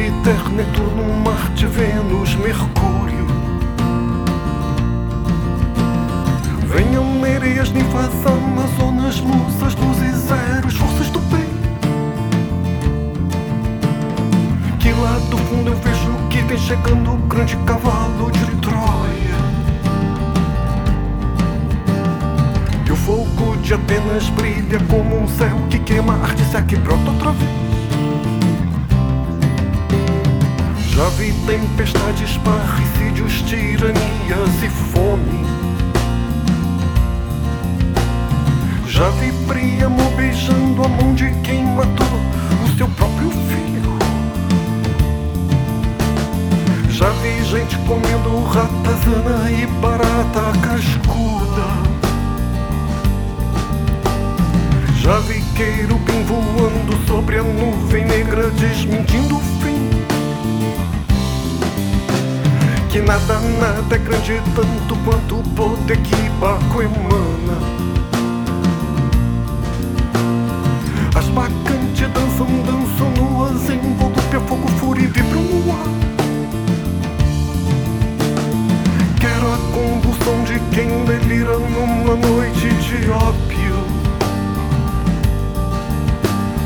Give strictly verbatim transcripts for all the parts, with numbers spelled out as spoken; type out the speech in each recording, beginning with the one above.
Júpiter, Netuno, Marte, Vênus, Mercúrio. Venham Nereias, Ninfas, Amazonas, Musas, Luzes, Eros, forças do bem. Que lá do fundo eu vejo que vem chegando o grande cavalo de Troia. E o fogo de Atenas brilha como um céu que queima, arte seca e brota outra vez. Já vi tempestades, parricídios, tiranias e fome. Já vi Príamo beijando a mão de quem matou o seu próprio filho. Já vi gente comendo ratazana e barata cascuda. Já vi querubim voando sobre a nuvem negra, desmentindo o fim. Que nada, nada é grande tanto quanto o poder que Baco emana. As bacantes dançam, dançam nuas em volúpia, fogo, fúria e vibram no ar. Quero a convulsão de quem delira numa noite de ópio.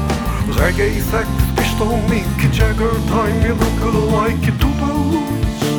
Reggae, Sex Pistol, Mick Jagger, Time, look like tudo à luz.